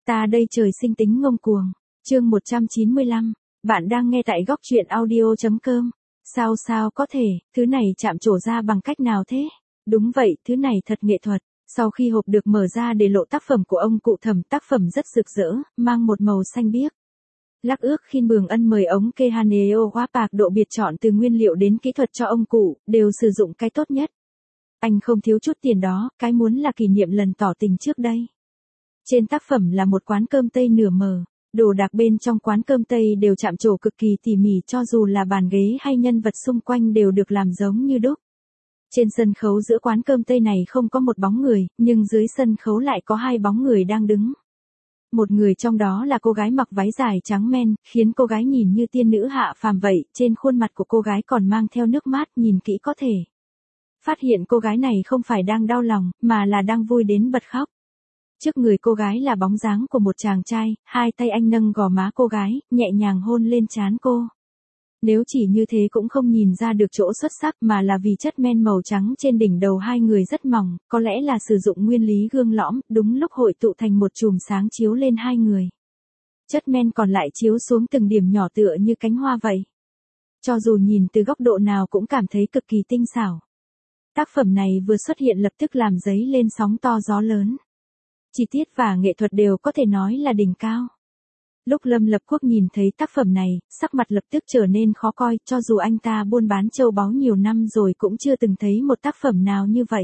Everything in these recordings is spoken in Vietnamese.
Ta đây trời sinh tính ngông cuồng. Chương 195. Bạn đang nghe tại góc truyện audio.com. Sao có thể, thứ này chạm trổ ra bằng cách nào thế? Đúng vậy, thứ này thật nghệ thuật. Sau khi hộp được mở ra để lộ tác phẩm của ông cụ Thẩm, tác phẩm rất rực rỡ, mang một màu xanh biếc. Lắc ước khi Mường Ân mời ống Kehaneo Wapak độ biệt chọn từ nguyên liệu đến kỹ thuật cho ông cụ, đều sử dụng cái tốt nhất. Anh không thiếu chút tiền đó, cái muốn là kỷ niệm lần tỏ tình trước đây. Trên tác phẩm là một quán cơm Tây nửa mờ, đồ đạc bên trong quán cơm Tây đều chạm trổ cực kỳ tỉ mỉ, cho dù là bàn ghế hay nhân vật xung quanh đều được làm giống như đúc. Trên sân khấu giữa quán cơm Tây này không có một bóng người, nhưng dưới sân khấu lại có hai bóng người đang đứng. Một người trong đó là cô gái mặc váy dài trắng men, khiến cô gái nhìn như tiên nữ hạ phàm vậy, trên khuôn mặt của cô gái còn mang theo nước mắt, nhìn kỹ có thể phát hiện cô gái này không phải đang đau lòng, mà là đang vui đến bật khóc. Trước người cô gái là bóng dáng của một chàng trai, hai tay anh nâng gò má cô gái, nhẹ nhàng hôn lên trán cô. Nếu chỉ như thế cũng không nhìn ra được chỗ xuất sắc, mà là vì chất men màu trắng trên đỉnh đầu hai người rất mỏng, có lẽ là sử dụng nguyên lý gương lõm, đúng lúc hội tụ thành một chùm sáng chiếu lên hai người. Chất men còn lại chiếu xuống từng điểm nhỏ tựa như cánh hoa vậy. Cho dù nhìn từ góc độ nào cũng cảm thấy cực kỳ tinh xảo. Tác phẩm này vừa xuất hiện lập tức làm dấy lên sóng to gió lớn. Chi tiết và nghệ thuật đều có thể nói là đỉnh cao. Lúc Lâm Lập Quốc nhìn thấy tác phẩm này, sắc mặt lập tức trở nên khó coi, cho dù anh ta buôn bán châu báu nhiều năm rồi cũng chưa từng thấy một tác phẩm nào như vậy.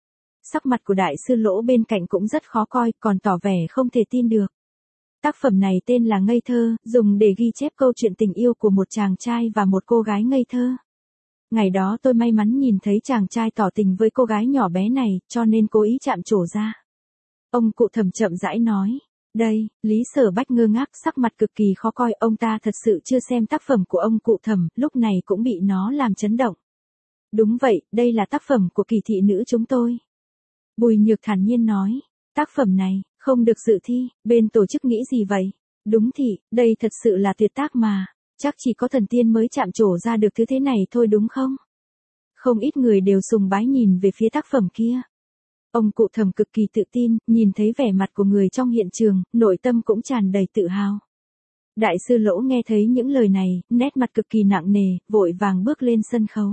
Sắc mặt của đại sư Lỗ bên cạnh cũng rất khó coi, còn tỏ vẻ không thể tin được. Tác phẩm này tên là Ngây Thơ, dùng để ghi chép câu chuyện tình yêu của một chàng trai và một cô gái ngây thơ. Ngày đó tôi may mắn nhìn thấy chàng trai tỏ tình với cô gái nhỏ bé này, cho nên cố ý chạm trổ ra. Ông cụ Thẩm chậm rãi nói. Đây, Lý Sở Bách ngơ ngác, sắc mặt cực kỳ khó coi, ông ta thật sự chưa xem tác phẩm của ông cụ Thẩm, lúc này cũng bị nó làm chấn động. Đúng vậy, đây là tác phẩm của kỳ thị nữ chúng tôi. Bùi Nhược thản nhiên nói, tác phẩm này, không được dự thi, bên tổ chức nghĩ gì vậy? Đúng thị, đây thật sự là tuyệt tác mà, chắc chỉ có thần tiên mới chạm trổ ra được thứ thế này thôi đúng không? Không ít người đều sùng bái nhìn về phía tác phẩm kia. Ông cụ Thẩm cực kỳ tự tin, nhìn thấy vẻ mặt của người trong hiện trường, nội tâm cũng tràn đầy tự hào. Đại sư Lỗ nghe thấy những lời này, nét mặt cực kỳ nặng nề, vội vàng bước lên sân khấu.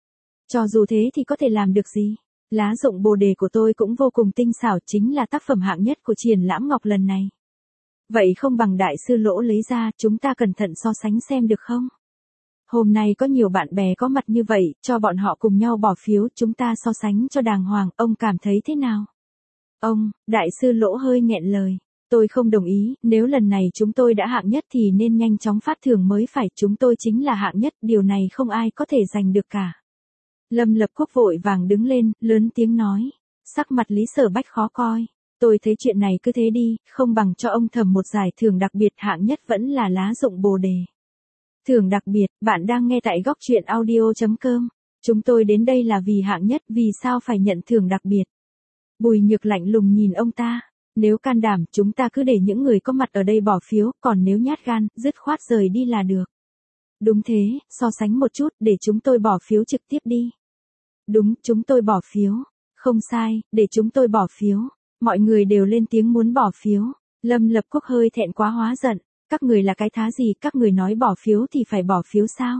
Cho dù thế thì có thể làm được gì? Lá rụng bồ đề của tôi cũng vô cùng tinh xảo, chính là tác phẩm hạng nhất của triển lãm ngọc lần này. Vậy không bằng đại sư Lỗ lấy ra, chúng ta cẩn thận so sánh xem được không? Hôm nay có nhiều bạn bè có mặt như vậy, cho bọn họ cùng nhau bỏ phiếu, chúng ta so sánh cho đàng hoàng, ông cảm thấy thế nào? Ông, đại sư Lỗ hơi nghẹn lời. Tôi không đồng ý, nếu lần này chúng tôi đã hạng nhất thì nên nhanh chóng phát thưởng mới phải, chúng tôi chính là hạng nhất, điều này không ai có thể giành được cả. Lâm Lập Quốc vội vàng đứng lên, lớn tiếng nói. Sắc mặt Lý Sở Bách khó coi. Tôi thấy chuyện này cứ thế đi, không bằng cho ông Thẩm một giải thưởng đặc biệt, hạng nhất vẫn là lá rụng bồ đề. Thưởng đặc biệt, bạn đang nghe tại góc truyện audio.com. Chúng tôi đến đây là vì hạng nhất, vì sao phải nhận thưởng đặc biệt? Bùi Nhược lạnh lùng nhìn ông ta. Nếu can đảm, chúng ta cứ để những người có mặt ở đây bỏ phiếu, còn nếu nhát gan, dứt khoát rời đi là được. Đúng thế, so sánh một chút, để chúng tôi bỏ phiếu trực tiếp đi. Đúng, chúng tôi bỏ phiếu. Không sai, để chúng tôi bỏ phiếu. Mọi người đều lên tiếng muốn bỏ phiếu. Lâm Lập Quốc hơi thẹn quá hóa giận. Các người là cái thá gì, các người nói bỏ phiếu thì phải bỏ phiếu sao?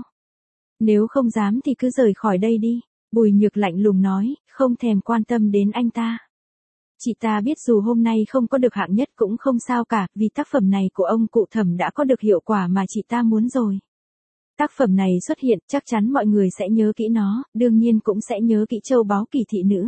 Nếu không dám thì cứ rời khỏi đây đi. Bùi Nhược lạnh lùng nói, không thèm quan tâm đến anh ta. Chị ta biết dù hôm nay không có được hạng nhất cũng không sao cả, vì tác phẩm này của ông cụ Thẩm đã có được hiệu quả mà chị ta muốn rồi. Tác phẩm này xuất hiện, chắc chắn mọi người sẽ nhớ kỹ nó, đương nhiên cũng sẽ nhớ kỹ châu báu kỳ thị nữ.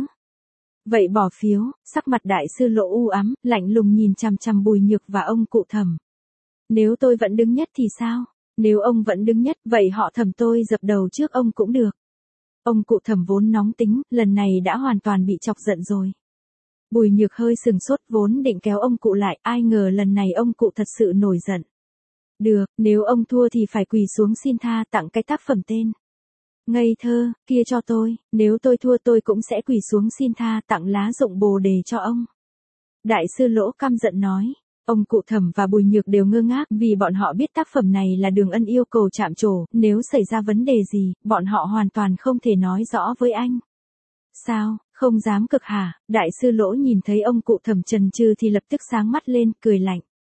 Vậy bỏ phiếu, sắc mặt đại sư Lỗ u ám, lạnh lùng nhìn chằm chằm Bùi Nhược và ông cụ Thẩm. Nếu tôi vẫn đứng nhất thì sao? Nếu ông vẫn đứng nhất, vậy họ Thẩm tôi dập đầu trước ông cũng được. Ông cụ Thẩm vốn nóng tính, lần này đã hoàn toàn bị chọc giận rồi. Bùi Nhược hơi sừng sốt, vốn định kéo ông cụ lại, ai ngờ lần này ông cụ thật sự nổi giận. Được, nếu ông thua thì phải quỳ xuống xin tha, tặng cái tác phẩm tên Ngây Thơ kia cho tôi, nếu tôi thua tôi cũng sẽ quỳ xuống xin tha, tặng lá rụng bồ đề cho ông. Đại sư Lỗ căm giận nói. Ông cụ Thẩm và Bùi Nhược đều ngơ ngác, vì bọn họ biết tác phẩm này là Đường Ân yêu cầu chạm trổ, nếu xảy ra vấn đề gì, bọn họ hoàn toàn không thể nói rõ với anh. Sao, không dám cực hả? Đại sư Lỗ nhìn thấy ông cụ Thẩm chần chừ thì lập tức sáng mắt lên, cười lạnh.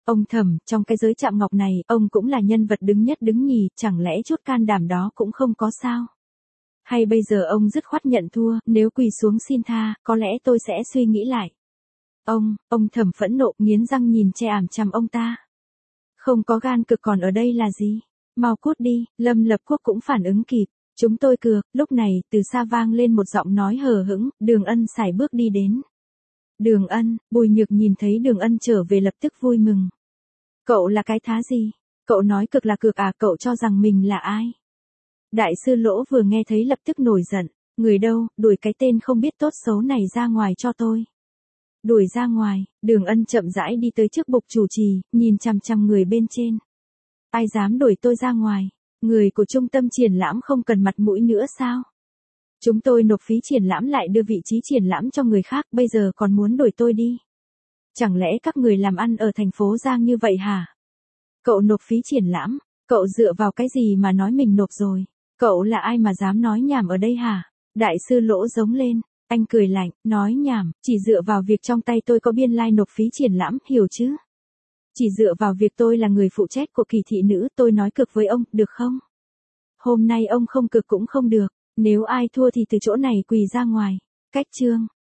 Ông Thẩm, trong cái giới chạm ngọc này, ông cũng là nhân vật đứng nhất đứng nhì, chẳng lẽ chút can đảm đó cũng không có sao? Hay bây giờ ông dứt khoát nhận thua, nếu quỳ xuống xin tha, có lẽ tôi sẽ suy nghĩ lại. Ông Thẩm phẫn nộ, nghiến răng nhìn che ảm chằm ông ta. Không có gan cực còn ở đây là gì? Mau cút đi, Lâm Lập Quốc cũng phản ứng kịp. Chúng tôi cược, lúc này, từ xa vang lên một giọng nói hờ hững, Đường Ân sải bước đi đến. Đường Ân, Bùi Nhược nhìn thấy Đường Ân trở về lập tức vui mừng. Cậu là cái thá gì? Cậu nói cực là cược à, cậu cho rằng mình là ai? Đại sư Lỗ vừa nghe thấy lập tức nổi giận. Người đâu, đuổi cái tên không biết tốt xấu này ra ngoài cho tôi. Đuổi ra ngoài, Đường Ân chậm rãi đi tới trước bục chủ trì, nhìn chằm chằm người bên trên. Ai dám đuổi tôi ra ngoài? Người của trung tâm triển lãm không cần mặt mũi nữa sao? Chúng tôi nộp phí triển lãm lại đưa vị trí triển lãm cho người khác, bây giờ còn muốn đuổi tôi đi. Chẳng lẽ các người làm ăn ở thành phố Giang như vậy hả? Cậu nộp phí triển lãm, cậu dựa vào cái gì mà nói mình nộp rồi? Cậu là ai mà dám nói nhảm ở đây hả? Đại sư Lỗ giống lên, anh cười lạnh, nói nhảm, chỉ dựa vào việc trong tay tôi có biên lai nộp phí triển lãm, hiểu chứ? Chỉ dựa vào việc tôi là người phụ trách của Kỳ thị nữ, tôi nói cược với ông, được không? Hôm nay ông không cược cũng không được, nếu ai thua thì từ chỗ này quỳ ra ngoài. Cách chương